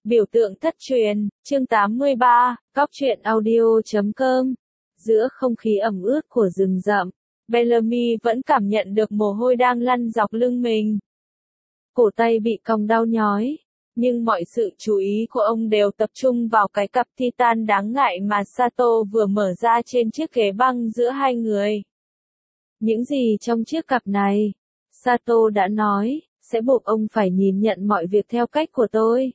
Biểu tượng thất truyền, chương 83, góc truyện audio.com. Giữa không khí ẩm ướt của rừng rậm, Bellamy vẫn cảm nhận được mồ hôi đang lăn dọc lưng mình. Cổ tay bị cong đau nhói, nhưng mọi sự chú ý của ông đều tập trung vào cái cặp titan đáng ngại mà Sato vừa mở ra trên chiếc ghế băng giữa hai người. Những gì trong chiếc cặp này, Sato đã nói, sẽ buộc ông phải nhìn nhận mọi việc theo cách của tôi.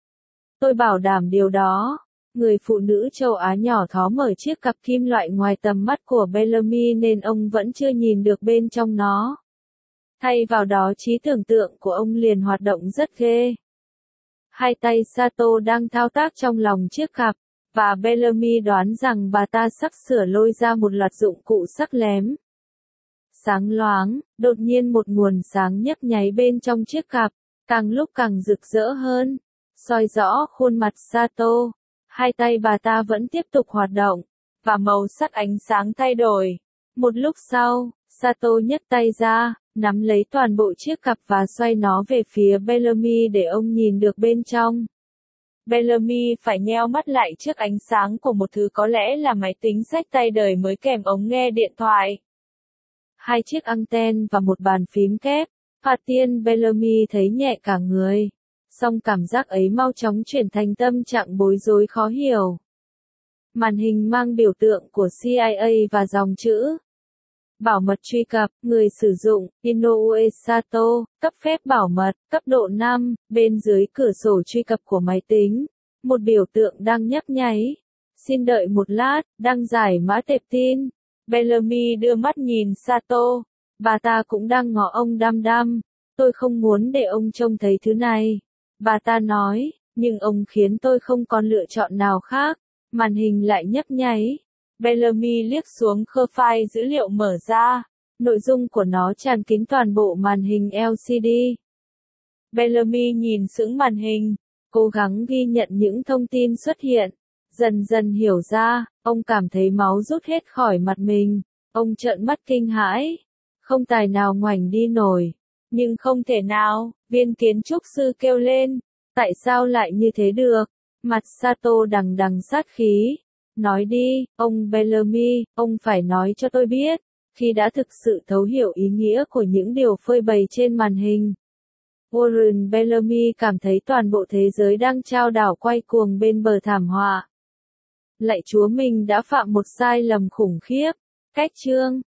Tôi bảo đảm điều đó. Người phụ nữ châu Á nhỏ thó mở chiếc cặp kim loại ngoài tầm mắt của Bellamy nên ông vẫn chưa nhìn được bên trong nó. Thay vào đó trí tưởng tượng của ông liền hoạt động rất ghê. Hai tay Sato đang thao tác trong lòng chiếc cặp, và Bellamy đoán rằng bà ta sắp sửa lôi ra một loạt dụng cụ sắc lém. Sáng loáng, đột nhiên một nguồn sáng nhấp nháy bên trong chiếc cặp, càng lúc càng rực rỡ hơn, soi rõ khuôn mặt Sato. Hai tay bà ta vẫn tiếp tục hoạt động, và màu sắc ánh sáng thay đổi. Một lúc sau, Sato nhấc tay ra, nắm lấy toàn bộ chiếc cặp và xoay nó về phía Bellamy để ông nhìn được bên trong. Bellamy phải nheo mắt lại trước ánh sáng của một thứ có lẽ là máy tính xách tay đời mới kèm ống nghe điện thoại. Hai chiếc anten và một bàn phím kép. Thoạt tiên Bellamy thấy nhẹ cả người. Song cảm giác ấy mau chóng chuyển thành tâm trạng bối rối khó hiểu. Màn hình mang biểu tượng của CIA và dòng chữ bảo mật truy cập, người sử dụng, Inoue Sato, cấp phép bảo mật, cấp độ 5, bên dưới cửa sổ truy cập của máy tính. Một biểu tượng đang nhấp nháy. Xin đợi một lát, đang giải mã tệp tin. Bellamy đưa mắt nhìn Sato. Bà ta cũng đang ngó ông đăm đăm. Tôi không muốn để ông trông thấy thứ này. Bà ta nói, nhưng ông khiến tôi không còn lựa chọn nào khác. Màn hình lại nhấp nháy. Bellamy liếc xuống khơ file dữ liệu mở ra. Nội dung của nó tràn kín toàn bộ màn hình LCD. Bellamy nhìn sững màn hình, cố gắng ghi nhận những thông tin xuất hiện. Dần dần hiểu ra, ông cảm thấy máu rút hết khỏi mặt mình. Ông trợn mắt kinh hãi. Không tài nào ngoảnh đi nổi. Nhưng không thể nào, viên kiến trúc sư kêu lên. Tại sao lại như thế được? Mặt Sato đằng đằng sát khí. Nói đi, ông Bellamy, ông phải nói cho tôi biết. Khi đã thực sự thấu hiểu ý nghĩa của những điều phơi bày trên màn hình. Warren Bellamy cảm thấy toàn bộ thế giới đang chao đảo quay cuồng bên bờ thảm họa. Lạy Chúa, mình đã phạm một sai lầm khủng khiếp. Cách chương